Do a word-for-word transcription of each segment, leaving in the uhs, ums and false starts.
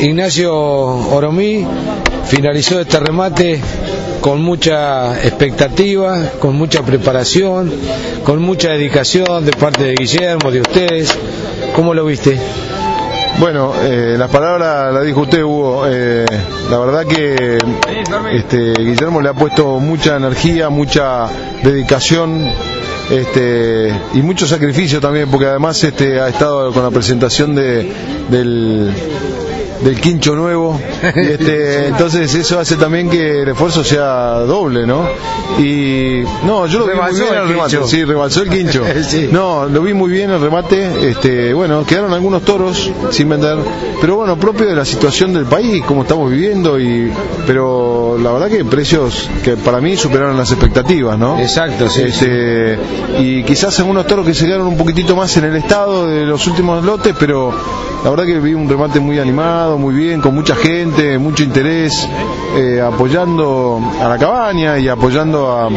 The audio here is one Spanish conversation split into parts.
Ignacio Oromí finalizó este remate con mucha expectativa, con mucha preparación, con mucha dedicación de parte de Guillermo, de ustedes. ¿Cómo lo viste? Bueno, eh, las palabras las dijo usted, Hugo. Eh, la verdad que este, Guillermo le ha puesto mucha energía, mucha dedicación, este, y mucho sacrificio también, porque además este, ha estado con la presentación de, del, del quincho nuevo, y este, entonces eso hace también que el esfuerzo sea doble, ¿no? Y no, yo lo vi muy bien el remate, sí, rebalsó el quincho. Sí. No, lo vi muy bien el remate, este, bueno, quedaron algunos toros sin vender, pero bueno, propio de la situación del país, como estamos viviendo, y pero la verdad que precios que para mí superaron las expectativas, ¿no? Exacto, sí. Este, sí. Y quizás algunos toros que se quedaron un poquitito más en el estado de los últimos lotes, pero la verdad que vi un remate muy animado, muy bien, con mucha gente, mucho interés, eh, apoyando a la cabaña y apoyando a,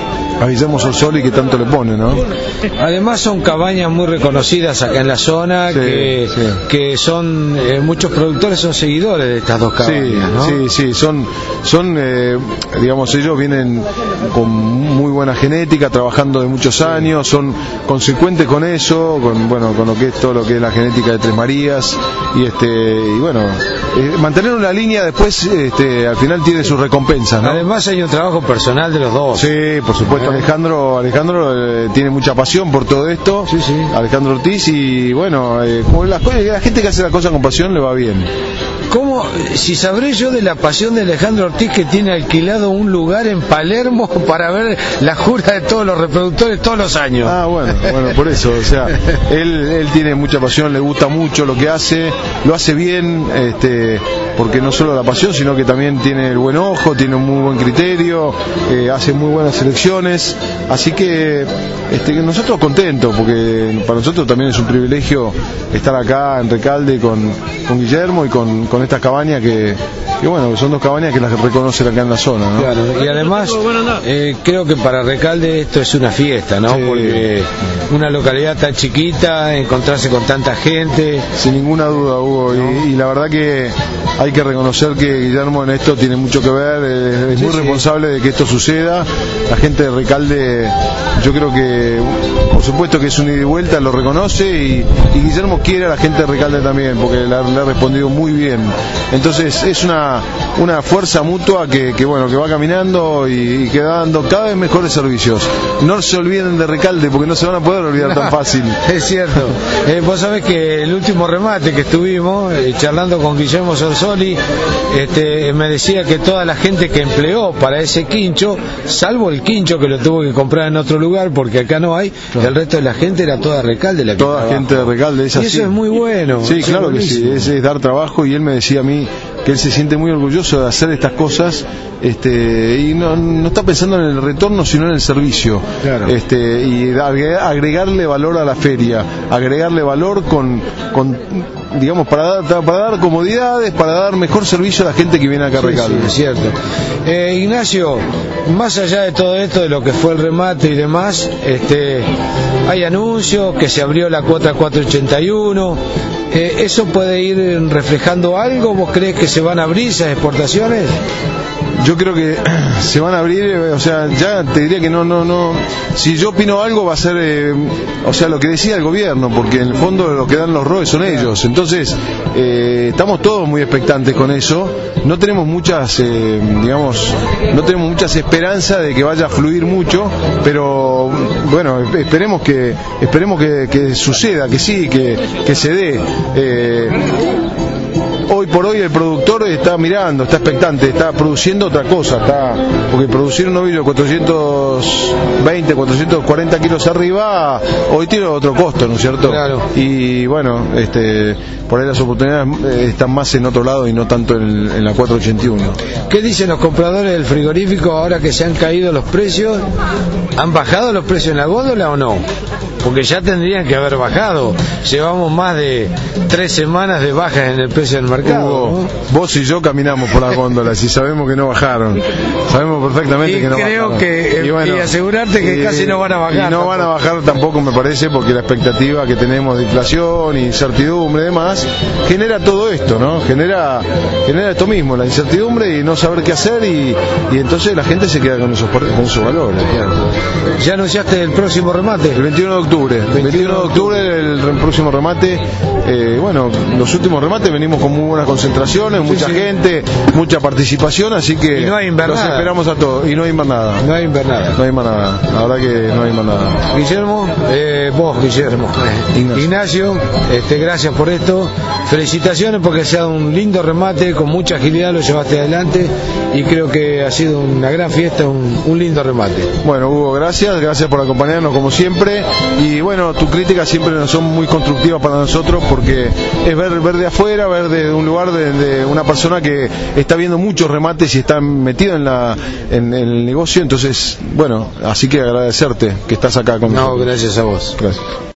a Guillermo Sorsoli, que tanto le pone, ¿no? Además son cabañas muy reconocidas acá en la zona, sí, que, sí. que son, eh, muchos productores son seguidores de estas dos cabañas, sí, ¿no? Sí, sí, son, son eh, digamos, ellos vienen con muy buena genética, trabajando de muchos años, son consecuentes con eso, con, bueno, con lo que es todo lo que es la genética de Tres Marías, y este, y bueno, eh, mantener una línea después, este, al final tiene sus recompensas, ¿no? Además hay un trabajo personal de los dos. Sí, por supuesto. Alejandro Alejandro eh, tiene mucha pasión por todo esto, sí, sí. Alejandro Ortiz, y bueno, eh, como la, la gente que hace la cosa con pasión le va bien. ¿Cómo, si sabré yo de la pasión de Alejandro Ortiz, que tiene alquilado un lugar en Palermo para ver la jura de todos los reproductores todos los años? Ah, bueno, bueno, por eso, o sea, él, él tiene mucha pasión, le gusta mucho lo que hace, lo hace bien, este, porque no solo la pasión, sino que también tiene el buen ojo, tiene un muy buen criterio, eh, hace muy buenas selecciones, así que este, nosotros contentos, porque para nosotros también es un privilegio estar acá en Recalde con, con Guillermo y con, con estas cabañas que, que bueno, son dos cabañas que las reconocen acá en la zona, ¿no? Claro, y además eh, creo que para Recalde esto es una fiesta, ¿no? Sí. Porque una localidad tan chiquita, encontrarse con tanta gente. Sin ninguna duda, Hugo, ¿no? y, y la verdad que hay que reconocer que Guillermo en esto tiene mucho que ver, es, es muy sí, responsable sí. de que esto suceda. La gente de Recalde, yo creo que, por supuesto que es un ida y vuelta, lo reconoce, y, y Guillermo quiere a la gente de Recalde también, porque le ha, le ha respondido muy bien. Entonces es una, una fuerza mutua que, que bueno, que va caminando y, y que va dando cada vez mejores servicios. No se olviden de Recalde, porque no se van a poder olvidar no, tan fácil. Es cierto. Eh, vos sabés que el último remate que estuvimos eh, charlando con Guillermo Sorsoli, este, me decía que toda la gente que empleó para ese quincho, salvo el quincho que lo tuvo que comprar en otro lugar porque acá no hay, claro. El resto de la gente era toda Recalde, la que toda trabaja. Gente de Recalde, es así. Y eso es muy bueno. Sí, claro que sí, es, es dar trabajo, y él me decía a mí que él se siente muy orgulloso de hacer estas cosas, este, y no, no está pensando en el retorno sino en el servicio, claro. este, y agregarle valor a la feria, agregarle valor con, con digamos, para dar, para dar comodidades, para dar mejor servicio a la gente que viene acá a Recalde. Sí, sí, es cierto. Eh, Ignacio, más allá de todo esto, de lo que fue el remate y demás, este, hay anuncios que se abrió la cuota cuatrocientos ochenta y uno. Eh, ¿Eso puede ir reflejando algo? ¿Vos crees que se van a abrir esas exportaciones? Yo creo que se van a abrir, o sea, ya te diría que no, no, no. Si yo opino algo va a ser, eh, o sea, lo que decía el gobierno, porque en el fondo lo que dan los R O E son ellos. Entonces, eh, estamos todos muy expectantes con eso. No tenemos muchas, eh, digamos, no tenemos muchas esperanzas de que vaya a fluir mucho, pero bueno, esperemos que, esperemos que, que suceda, que sí, que, que se dé. Eh, Hoy por hoy el productor está mirando, está expectante, está produciendo otra cosa, está, porque producir un novillo de cuatrocientos veinte, cuatrocientos cuarenta kilos arriba, hoy tiene otro costo, ¿no es cierto? Claro. Y bueno, este, por ahí las oportunidades están más en otro lado y no tanto en, en la cuatrocientos ochenta y uno. ¿Qué dicen los compradores del frigorífico ahora que se han caído los precios? ¿Han bajado los precios en la góndola o no? Porque ya tendrían que haber bajado. Llevamos más de tres semanas de bajas en el precio del mercado, Hugo, ¿no? Vos y yo yo caminamos por las góndolas y sabemos que no bajaron. Sabemos perfectamente y que no creo bajaron. Que, y, bueno, y asegurarte que y, casi no van a bajar. Y no tampoco. van a bajar tampoco, me parece, porque la expectativa que tenemos de inflación, incertidumbre y demás, genera todo esto, ¿no? Genera, genera esto mismo, la incertidumbre y no saber qué hacer, y, y entonces la gente se queda con esos, con esos valores. ¿Ya anunciaste el próximo remate? El veintiuno de octubre. El veintiuno de octubre el, el próximo remate. Eh, bueno, los últimos remates venimos con muy buenas concentraciones, mucha sí, sí. gente, mucha participación, así que y no hay los esperamos a todos. Y no hay invernada. No hay invernada. No hay invernada. La verdad que no hay invernada. Guillermo, eh, vos Guillermo, Ignacio, Ignacio este, gracias por esto. Felicitaciones porque ha sido un lindo remate, con mucha agilidad lo llevaste adelante y creo que ha sido una gran fiesta, un, un lindo remate. Bueno, Hugo, gracias, gracias por acompañarnos como siempre, y bueno, tus críticas siempre son muy constructivas para nosotros porque es ver, ver de afuera, ver de un lugar de, de una persona que está viendo muchos remates y está metido en, la, en, en el negocio, entonces, bueno, así que agradecerte que estás acá con nosotros. No, gracias a vos. Gracias.